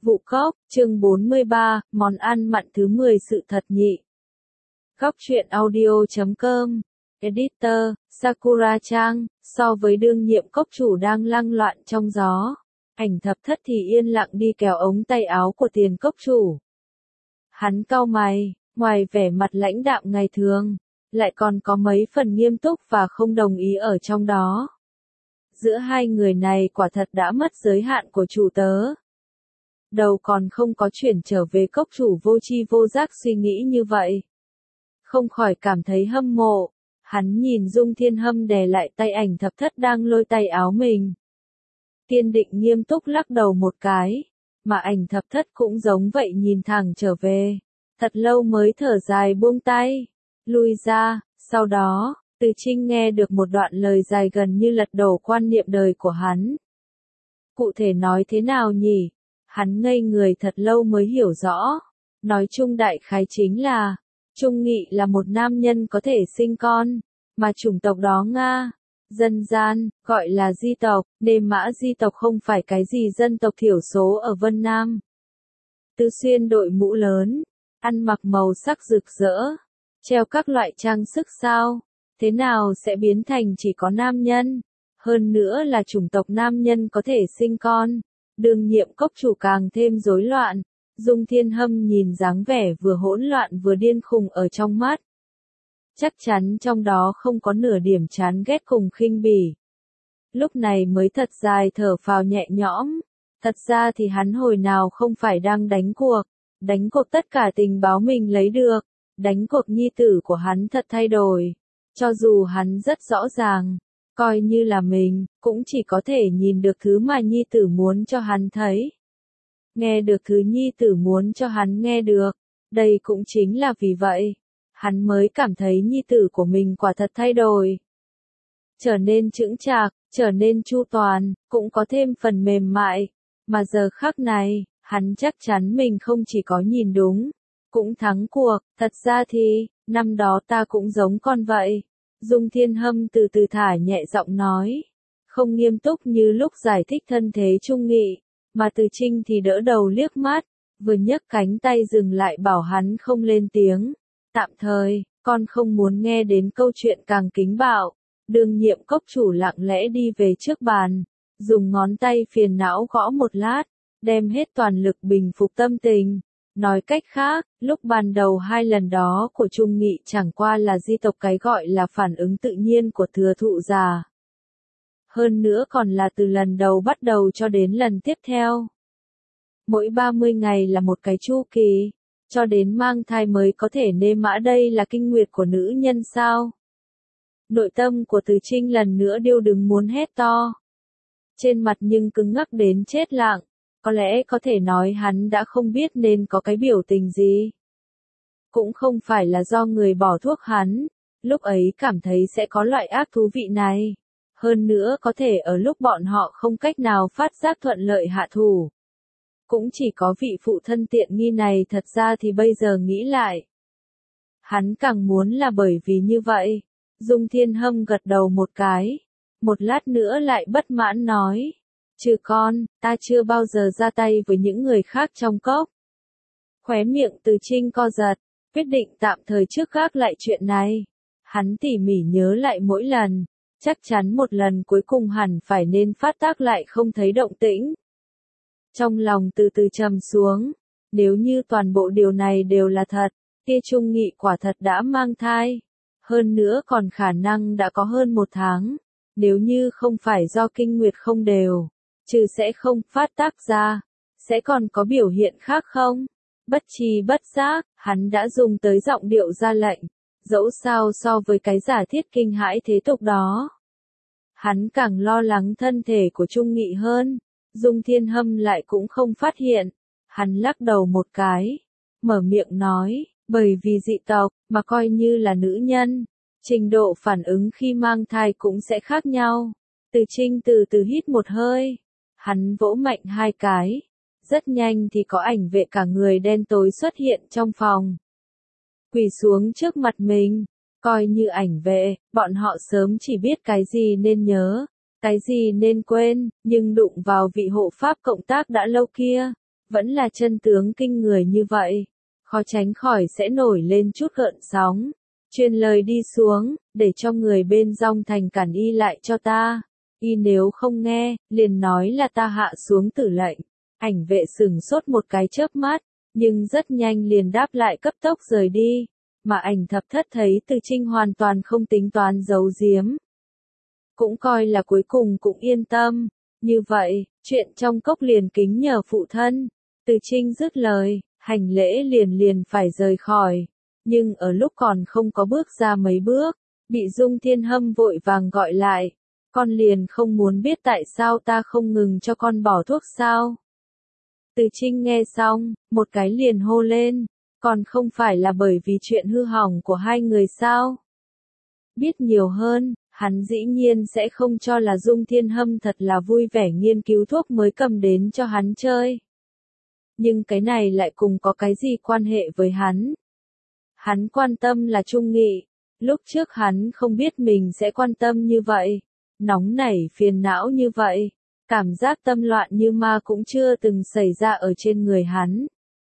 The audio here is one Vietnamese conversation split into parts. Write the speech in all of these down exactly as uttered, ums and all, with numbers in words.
Vụ cóc, chương bốn mươi ba, món ăn mặn thứ mười sự thật nhị. Góc truyện audio chấm com, Editor, Sakura Trang, so với đương nhiệm cốc chủ đang lăng loạn trong gió. Ảnh thập thất thì yên lặng đi kéo ống tay áo của tiền cốc chủ. Hắn cau mày, ngoài vẻ mặt lãnh đạm ngày thường, lại còn có mấy phần nghiêm túc và không đồng ý ở trong đó. Giữa hai người này quả thật đã mất giới hạn của chủ tớ. Đầu còn không có chuyển trở về cốc chủ vô tri vô giác suy nghĩ như vậy. Không khỏi cảm thấy hâm mộ, hắn nhìn Dung Thiên Hâm đè lại tay ảnh thập thất đang lôi tay áo mình. Kiên định nghiêm túc lắc đầu một cái, mà ảnh thập thất cũng giống vậy nhìn thẳng trở về. Thật lâu mới thở dài buông tay, lui ra, sau đó, Từ Trinh nghe được một đoạn lời dài gần như lật đổ quan niệm đời của hắn. Cụ thể nói thế nào nhỉ? Hắn ngây người thật lâu mới hiểu rõ. Nói chung đại khái chính là, Trung Nghị là một nam nhân có thể sinh con, mà chủng tộc đó Nga, dân gian, gọi là di tộc, Đê Mã di tộc không phải cái gì dân tộc thiểu số ở Vân Nam. Tư Xuyên đội mũ lớn, ăn mặc màu sắc rực rỡ, treo các loại trang sức sao, thế nào sẽ biến thành chỉ có nam nhân, hơn nữa là chủng tộc nam nhân có thể sinh con. Đương nhiệm cốc chủ càng thêm rối loạn, Dung Thiên Hâm nhìn dáng vẻ vừa hỗn loạn vừa điên khùng ở trong mắt. Chắc chắn trong đó không có nửa điểm chán ghét cùng khinh bỉ. Lúc này mới thật dài thở phào nhẹ nhõm, thật ra thì hắn hồi nào không phải đang đánh cuộc, đánh cuộc tất cả tình báo mình lấy được, đánh cuộc nhi tử của hắn thật thay đổi, cho dù hắn rất rõ ràng. Coi như là mình, cũng chỉ có thể nhìn được thứ mà nhi tử muốn cho hắn thấy. Nghe được thứ nhi tử muốn cho hắn nghe được. Đây cũng chính là vì vậy, hắn mới cảm thấy nhi tử của mình quả thật thay đổi. Trở nên chững chạc, trở nên chu toàn, cũng có thêm phần mềm mại. Mà giờ khắc này, hắn chắc chắn mình không chỉ có nhìn đúng, cũng thắng cuộc. Thật ra thì, năm đó ta cũng giống con vậy. Dung Thiên Hâm từ từ thả nhẹ giọng nói, không nghiêm túc như lúc giải thích thân thế Trung Nghị, mà Từ Trinh thì đỡ đầu liếc mắt, vừa nhấc cánh tay dừng lại bảo hắn không lên tiếng. Tạm thời, con không muốn nghe đến câu chuyện càng kính bạo. Đương nhiệm cốc chủ lặng lẽ đi về trước bàn, dùng ngón tay phiền não gõ một lát, đem hết toàn lực bình phục tâm tình. Nói cách khác, lúc ban đầu hai lần đó của Trung Nghị chẳng qua là di tộc cái gọi là phản ứng tự nhiên của thừa thụ già. Hơn nữa còn là từ lần đầu bắt đầu cho đến lần tiếp theo. Mỗi ba mươi ngày là một cái chu kỳ, cho đến mang thai mới có thể nê mã đây là kinh nguyệt của nữ nhân sao. Nội tâm của Từ Trinh lần nữa điêu đứng muốn hét to. Trên mặt nhưng cứng ngắc đến chết lặng. Có lẽ có thể nói hắn đã không biết nên có cái biểu tình gì. Cũng không phải là do người bỏ thuốc hắn, lúc ấy cảm thấy sẽ có loại ác thú vị này. Hơn nữa có thể ở lúc bọn họ không cách nào phát giác thuận lợi hạ thủ. Cũng chỉ có vị phụ thân tiện nghi này thật ra thì bây giờ nghĩ lại. Hắn càng muốn là bởi vì như vậy. Dung Thiên Hâm gật đầu một cái. Một lát nữa lại bất mãn nói. Chứ con, ta chưa bao giờ ra tay với những người khác trong cốc. Khóe miệng Từ Trinh co giật, quyết định tạm thời trước gác lại chuyện này. Hắn tỉ mỉ nhớ lại mỗi lần, chắc chắn một lần cuối cùng hẳn phải nên phát tác lại không thấy động tĩnh. Trong lòng từ từ trầm xuống, nếu như toàn bộ điều này đều là thật, kia Trung Nghị quả thật đã mang thai. Hơn nữa còn khả năng đã có hơn một tháng, nếu như không phải do kinh nguyệt không đều. Trừ sẽ không phát tác ra, sẽ còn có biểu hiện khác không? Bất tri bất giác, hắn đã dùng tới giọng điệu ra lệnh, dẫu sao so với cái giả thiết kinh hãi thế tục đó. Hắn càng lo lắng thân thể của Trung Nghị hơn, Dung Thiên Hâm lại cũng không phát hiện, hắn lắc đầu một cái, mở miệng nói, bởi vì dị tộc, mà coi như là nữ nhân, trình độ phản ứng khi mang thai cũng sẽ khác nhau. Từ Trinh từ từ hít một hơi. Hắn vỗ mạnh hai cái. Rất nhanh thì có ảnh vệ cả người đen tối xuất hiện trong phòng. Quỳ xuống trước mặt mình. Coi như ảnh vệ, bọn họ sớm chỉ biết cái gì nên nhớ, cái gì nên quên, nhưng đụng vào vị hộ pháp cộng tác đã lâu kia. vẫn là chân tướng kinh người như vậy, khó tránh khỏi sẽ nổi lên chút gợn sóng. Truyền lời đi xuống, để cho người bên Dong Thành cản y lại cho ta. Y nếu không nghe, liền nói là ta hạ xuống tử lệnh. Ảnh vệ sửng sốt một cái chớp mắt, nhưng rất nhanh liền đáp lại cấp tốc rời đi. Mà ảnh thập thất thấy Từ Trinh hoàn toàn không tính toán giấu giếm. Cũng coi là cuối cùng cũng yên tâm. Như vậy, chuyện trong cốc liền kính nhờ phụ thân. Từ Trinh dứt lời, hành lễ liền liền phải rời khỏi. Nhưng ở lúc còn không có bước ra mấy bước, bị Dung Thiên Hâm vội vàng gọi lại. Con liền không muốn biết tại sao ta không ngừng cho con bỏ thuốc sao. Từ Trinh nghe xong, một cái liền hô lên, còn không phải là bởi vì chuyện hư hỏng của hai người sao. Biết nhiều hơn, hắn dĩ nhiên sẽ không cho là Dung Thiên Hâm thật là vui vẻ nghiên cứu thuốc mới cầm đến cho hắn chơi. Nhưng cái này lại cùng có cái gì quan hệ với hắn? Hắn quan tâm là Trung Nghị, lúc trước hắn không biết mình sẽ quan tâm như vậy, nóng nảy phiền não như vậy, cảm giác tâm loạn như ma cũng chưa từng xảy ra ở trên người hắn.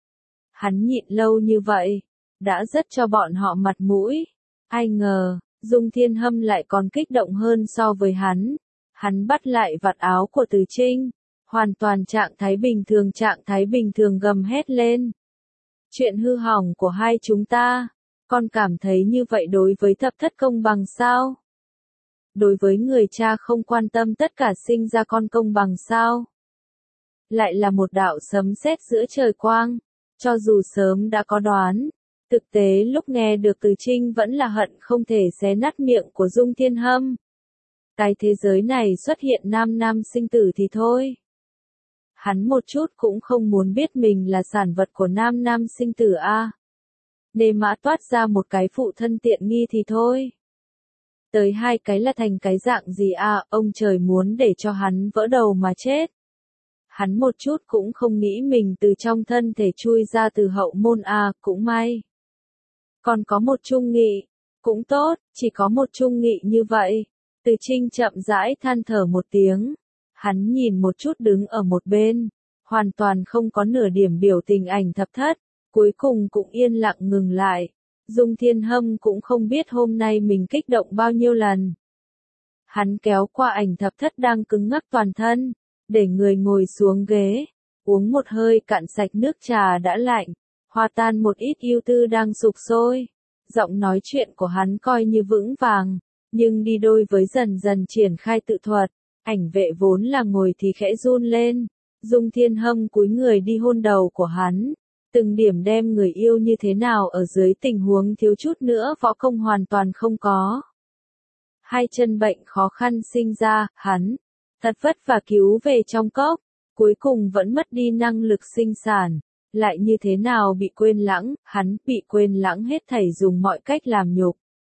Hắn nhịn lâu như vậy, đã rất cho bọn họ mặt mũi, ai ngờ, Dung Thiên Hâm lại còn kích động hơn so với hắn. Hắn bắt lại vạt áo của Từ Trinh, hoàn toàn trạng thái bình thường trạng thái bình thường gầm hét lên. Chuyện hư hỏng của hai chúng ta, con cảm thấy như vậy đối với thập thất công bằng sao? Đối với người cha không quan tâm tất cả sinh ra con công bằng sao? Lại là một đạo sấm sét giữa trời quang, cho dù sớm đã có đoán. Thực tế lúc nghe được Từ Trinh vẫn là hận không thể xé nát miệng của Dung Thiên Hâm. Cái thế giới này xuất hiện nam nam sinh tử thì thôi. Hắn một chút cũng không muốn biết mình là sản vật của nam nam sinh tử a. Nề mã toát ra một cái phụ thân tiện nghi thì thôi. Tới hai cái là thành cái dạng gì a, ông trời muốn để cho hắn vỡ đầu mà chết. Hắn một chút cũng không nghĩ mình từ trong thân thể chui ra từ hậu môn a, cũng may. Còn có một Trung Nghị, cũng tốt, chỉ có một Trung Nghị như vậy. Từ Trinh chậm rãi than thở một tiếng. Hắn nhìn một chút đứng ở một bên, hoàn toàn không có nửa điểm biểu tình ảnh thập thất, cuối cùng cũng yên lặng ngừng lại. Dung Thiên Hâm cũng không biết hôm nay mình kích động bao nhiêu lần. Hắn kéo qua ảnh thập thất đang cứng ngắc toàn thân, để người ngồi xuống ghế, uống một hơi cạn sạch nước trà đã lạnh, hòa tan một ít ưu tư đang sục sôi. Giọng nói chuyện của hắn coi như vững vàng, nhưng đi đôi với dần dần triển khai tự thuật. Ảnh vệ vốn là ngồi thì khẽ run lên, Dung Thiên Hâm cúi người đi hôn đầu của hắn, từng điểm đem người yêu như thế nào ở dưới tình huống thiếu chút nữa võ công hoàn toàn không có. Hai chân bệnh khó khăn sinh ra, hắn, thật vất vả cứu về trong cốc, cuối cùng vẫn mất đi năng lực sinh sản, lại như thế nào bị quên lãng, hắn bị quên lãng hết thảy dùng mọi cách làm nhục.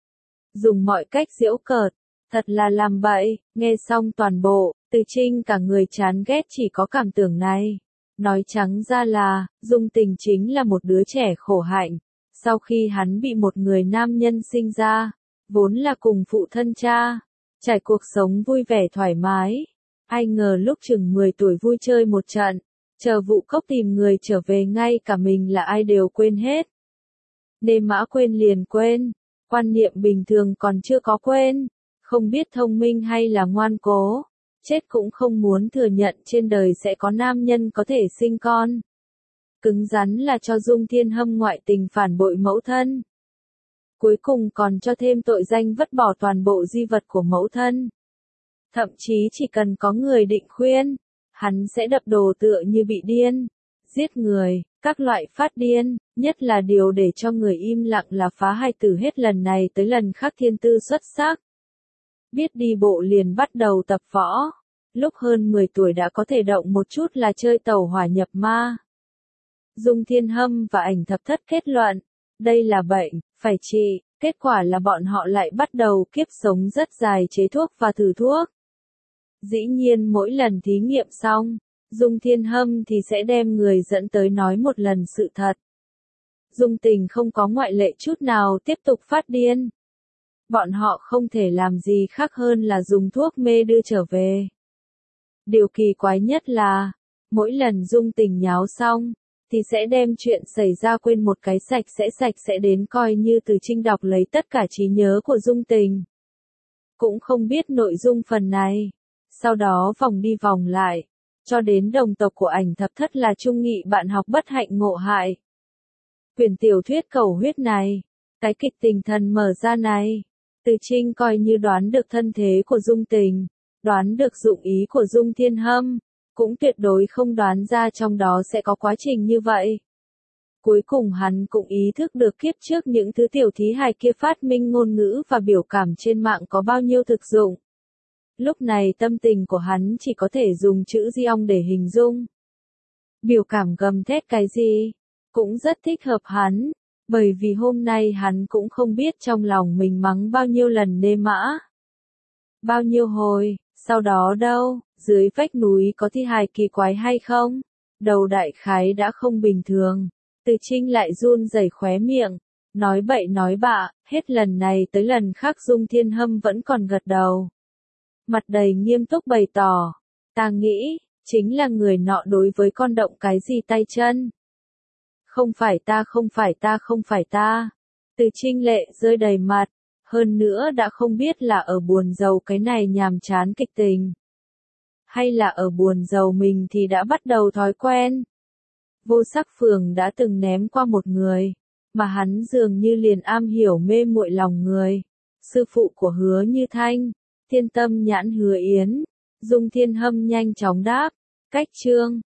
Dùng mọi cách giễu cợt. Thật là làm bậy, nghe xong toàn bộ, Từ Trinh cả người chán ghét chỉ có cảm tưởng này. Nói trắng ra là, Dung Tình chính là một đứa trẻ khổ hạnh. Sau khi hắn bị một người nam nhân sinh ra, vốn là cùng phụ thân cha, trải cuộc sống vui vẻ thoải mái. Ai ngờ lúc chừng mười tuổi vui chơi một trận, chờ vụ cốc tìm người trở về ngay cả mình là ai đều quên hết. Nê mã quên liền quên, quan niệm bình thường còn chưa có quên. Không biết thông minh hay là ngoan cố, chết cũng không muốn thừa nhận trên đời sẽ có nam nhân có thể sinh con. Cứng rắn là cho Dung Thiên Hâm ngoại tình phản bội mẫu thân. Cuối cùng còn cho thêm tội danh vứt bỏ toàn bộ di vật của mẫu thân. Thậm chí chỉ cần có người định khuyên, hắn sẽ đập đồ tựa như bị điên, giết người, các loại phát điên, nhất là điều để cho người im lặng là phá hai tử hết lần này tới lần khác thiên tư xuất sắc. Biết đi bộ liền bắt đầu tập võ, lúc hơn mười tuổi đã có thể động một chút là chơi tàu hỏa nhập ma. Dung Thiên Hâm và ảnh thập thất kết luận, đây là bệnh, phải trị, kết quả là bọn họ lại bắt đầu kiếp sống rất dài chế thuốc và thử thuốc. Dĩ nhiên mỗi lần thí nghiệm xong, Dung Thiên Hâm thì sẽ đem người dẫn tới nói một lần sự thật. Dung Tình không có ngoại lệ chút nào tiếp tục phát điên. Bọn họ không thể làm gì khác hơn là dùng thuốc mê đưa trở về. Điều kỳ quái nhất là, Mỗi lần Dung Tình nháo xong, thì sẽ đem chuyện xảy ra quên một cái sạch sẽ sạch sẽ đến coi như Từ Trinh đọc lấy tất cả trí nhớ của Dung Tình. Cũng không biết nội dung phần này. Sau đó vòng đi vòng lại, cho đến đồng tộc của ảnh thập thất là Trung Nghị bạn học bất hạnh ngộ hại. Quyển tiểu thuyết cầu huyết này, cái kịch tình thần mở ra này, Từ Trinh coi như đoán được thân thế của Dung Tình, đoán được dụng ý của Dung Thiên Hâm, cũng tuyệt đối không đoán ra trong đó sẽ có quá trình như vậy. Cuối cùng hắn cũng ý thức được kiếp trước những thứ tiểu thí hài kia phát minh ngôn ngữ và biểu cảm trên mạng có bao nhiêu thực dụng. Lúc này tâm tình của hắn chỉ có thể dùng chữ Diong để hình dung. Biểu cảm gầm thét cái gì, cũng rất thích hợp hắn, bởi vì hôm nay hắn cũng không biết trong lòng mình mắng bao nhiêu lần nê mã. Bao nhiêu hồi, sau đó đâu, dưới vách núi có thi hài kỳ quái hay không? Đầu đại khái đã không bình thường. Từ Trinh lại run rẩy khóe miệng, nói bậy nói bạ, hết lần này tới lần khác Dung Thiên Hâm vẫn còn gật đầu. Mặt đầy nghiêm túc bày tỏ, ta nghĩ, chính là người nọ đối với con động cái gì tay chân. Không phải ta không phải ta không phải ta. Từ Trinh lệ rơi đầy mặt, hơn nữa đã không biết là ở buồn giàu cái này nhàm chán kịch tình. Hay là ở buồn giàu mình thì đã bắt đầu thói quen. Vô Sắc Phường đã từng ném qua một người, mà hắn dường như liền am hiểu mê muội lòng người. Sư phụ của Hứa Như Thanh, Thiên Tâm Nhãn Hứa Yến, Dung Thiên Hâm nhanh chóng đáp, cách chương,